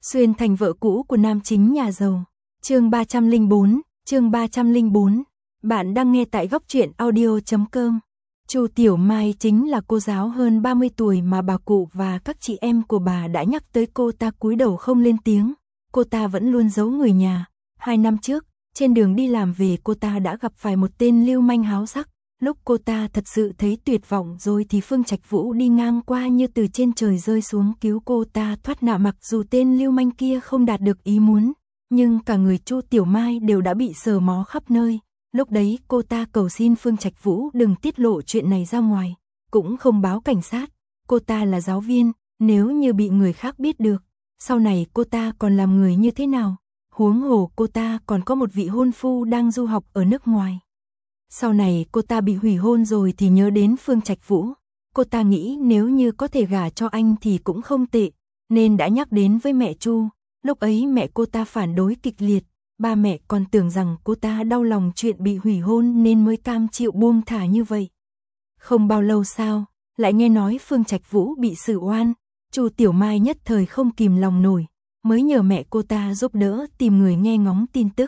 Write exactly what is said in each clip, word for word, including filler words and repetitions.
Xuyên thành vợ cũ của nam chính nhà giàu. Chương ba trăm lẻ bốn, chương ba trăm lẻ bốn. Bạn đang nghe tại góc truyện audio chấm com. Chu Tiểu Mai chính là cô giáo hơn ba mươi tuổi mà bà cụ và các chị em của bà đã nhắc tới cô ta cúi đầu không lên tiếng. Cô ta vẫn luôn giấu người nhà. Hai năm trước, trên đường đi làm về cô ta đã gặp phải một tên lưu manh háo sắc. Lúc cô ta thật sự thấy tuyệt vọng rồi thì Phương Trạch Vũ đi ngang qua như từ trên trời rơi xuống cứu cô ta thoát nạn. Mặc dù tên lưu manh kia không đạt được ý muốn, nhưng cả người Chu Tiểu Mai đều đã bị sờ mó khắp nơi. Lúc đấy cô ta cầu xin Phương Trạch Vũ đừng tiết lộ chuyện này ra ngoài, cũng không báo cảnh sát. Cô ta là giáo viên, nếu như bị người khác biết được, sau này cô ta còn làm người như thế nào? Huống hồ cô ta còn có một vị hôn phu đang du học ở nước ngoài. Sau này cô ta bị hủy hôn rồi thì nhớ đến Phương Trạch Vũ. Cô ta nghĩ nếu như có thể gả cho anh thì cũng không tệ, nên đã nhắc đến với mẹ Chu. Lúc ấy mẹ cô ta phản đối kịch liệt, ba mẹ còn tưởng rằng cô ta đau lòng chuyện bị hủy hôn nên mới cam chịu buông thả như vậy. Không bao lâu sau, lại nghe nói Phương Trạch Vũ bị xử oan. Chu Tiểu Mai nhất thời không kìm lòng nổi, mới nhờ mẹ cô ta giúp đỡ tìm người nghe ngóng tin tức.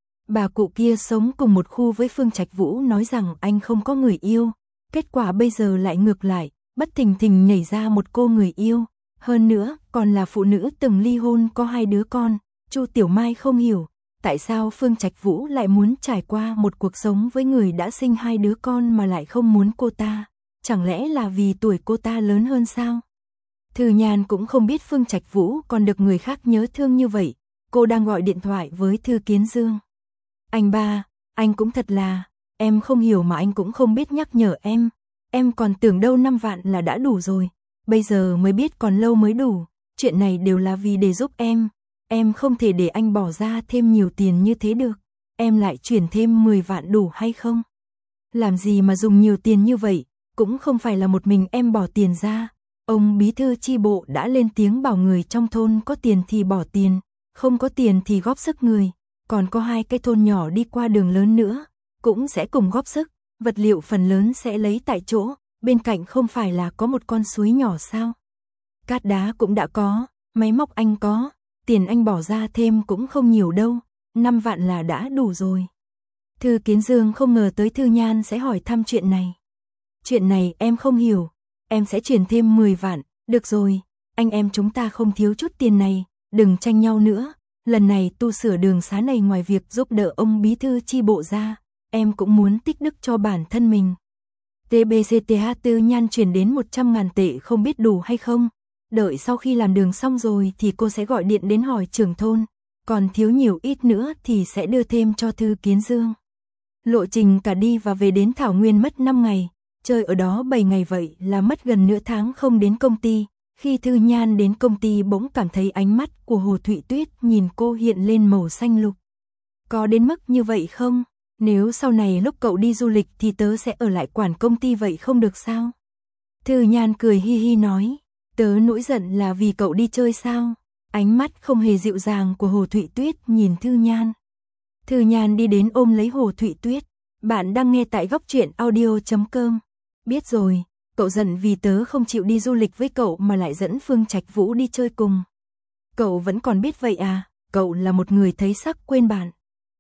Bà cụ kia sống cùng một khu với Phương Trạch Vũ nói rằng anh không có người yêu, kết quả bây giờ lại ngược lại, bất thình thình nhảy ra một cô người yêu, hơn nữa còn là phụ nữ từng ly hôn có hai đứa con. Chu Tiểu Mai không hiểu, tại sao Phương Trạch Vũ lại muốn trải qua một cuộc sống với người đã sinh hai đứa con mà lại không muốn cô ta, chẳng lẽ là vì tuổi cô ta lớn hơn sao? Thư Nhan cũng không biết Phương Trạch Vũ còn được người khác nhớ thương như vậy, cô đang gọi điện thoại với Thư Kiến Dương. Anh ba, anh cũng thật là, em không hiểu mà anh cũng không biết nhắc nhở em, em còn tưởng đâu năm vạn là đã đủ rồi, bây giờ mới biết còn lâu mới đủ, chuyện này đều là vì để giúp em, em không thể để anh bỏ ra thêm nhiều tiền như thế được, em lại chuyển thêm mười vạn đủ hay không? Làm gì mà dùng nhiều tiền như vậy, cũng không phải là một mình em bỏ tiền ra, ông bí thư chi bộ đã lên tiếng bảo người trong thôn có tiền thì bỏ tiền, không có tiền thì góp sức người. Còn có hai cái thôn nhỏ đi qua đường lớn nữa, cũng sẽ cùng góp sức, vật liệu phần lớn sẽ lấy tại chỗ, bên cạnh không phải là có một con suối nhỏ sao? Cát đá cũng đã có, máy móc anh có, tiền anh bỏ ra thêm cũng không nhiều đâu, năm vạn là đã đủ rồi. Thư Kiến Dương không ngờ tới Thư Nhan sẽ hỏi thăm chuyện này. Chuyện này em không hiểu, em sẽ chuyển thêm mười vạn, được rồi, anh em chúng ta không thiếu chút tiền này, đừng tranh nhau nữa. Lần này tu sửa đường xá này ngoài việc giúp đỡ ông bí thư chi bộ ra, em cũng muốn tích đức cho bản thân mình. tê bê xê tê hát Tư Nhan chuyển đến một trăm ngàn tệ không biết đủ hay không. Đợi sau khi làm đường xong rồi thì cô sẽ gọi điện đến hỏi trưởng thôn, còn thiếu nhiều ít nữa thì sẽ đưa thêm cho Thư Kiến Dương. Lộ trình cả đi và về đến Thảo Nguyên mất năm ngày, chơi ở đó bảy ngày vậy là mất gần nửa tháng không đến công ty. Khi Thư Nhan đến công ty bỗng cảm thấy ánh mắt của Hồ Thụy Tuyết nhìn cô hiện lên màu xanh lục. Có đến mức như vậy không? Nếu sau này lúc cậu đi du lịch thì tớ sẽ ở lại quản công ty vậy không được sao? Thư Nhan cười hi hi nói, tớ nổi giận là vì cậu đi chơi sao? Ánh mắt không hề dịu dàng của Hồ Thụy Tuyết nhìn Thư Nhan. Thư Nhan đi đến ôm lấy Hồ Thụy Tuyết. Bạn đang nghe tại góc truyện audio chấm com. Biết rồi. Cậu giận vì tớ không chịu đi du lịch với cậu mà lại dẫn Phương Trạch Vũ đi chơi cùng. Cậu vẫn còn biết vậy à, cậu là một người thấy sắc quên bạn.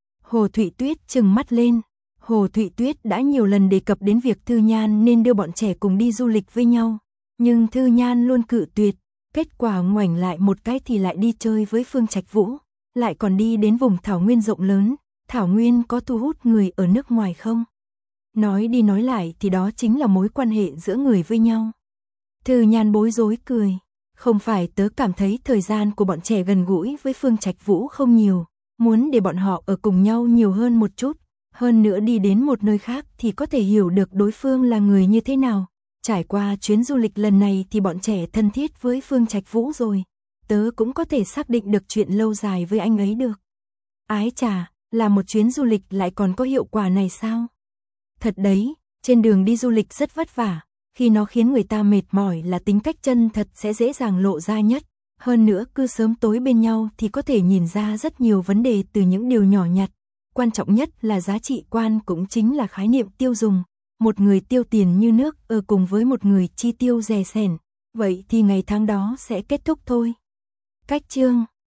Hồ Thụy Tuyết trừng mắt lên. Hồ Thụy Tuyết đã nhiều lần đề cập đến việc Thư Nhan nên đưa bọn trẻ cùng đi du lịch với nhau. Nhưng Thư Nhan luôn cự tuyệt, kết quả ngoảnh lại một cái thì lại đi chơi với Phương Trạch Vũ. Lại còn đi đến vùng Thảo Nguyên rộng lớn. Thảo Nguyên có thu hút người ở nước ngoài không? Nói đi nói lại thì đó chính là mối quan hệ giữa người với nhau. Thư Nhan bối rối cười. Không phải tớ cảm thấy thời gian của bọn trẻ gần gũi với Phương Trạch Vũ không nhiều, muốn để bọn họ ở cùng nhau nhiều hơn một chút, hơn nữa đi đến một nơi khác thì có thể hiểu được đối phương là người như thế nào. Trải qua chuyến du lịch lần này thì bọn trẻ thân thiết với Phương Trạch Vũ rồi, tớ cũng có thể xác định được chuyện lâu dài với anh ấy được. Ái chà, là một chuyến du lịch lại còn có hiệu quả này sao? Thật đấy, trên đường đi du lịch rất vất vả, khi nó khiến người ta mệt mỏi là tính cách chân thật sẽ dễ dàng lộ ra nhất. Hơn nữa cứ sớm tối bên nhau thì có thể nhìn ra rất nhiều vấn đề từ những điều nhỏ nhặt. Quan trọng nhất là giá trị quan cũng chính là khái niệm tiêu dùng. Một người tiêu tiền như nước ở cùng với một người chi tiêu rè sẻn, vậy thì ngày tháng đó sẽ kết thúc thôi. Cách chương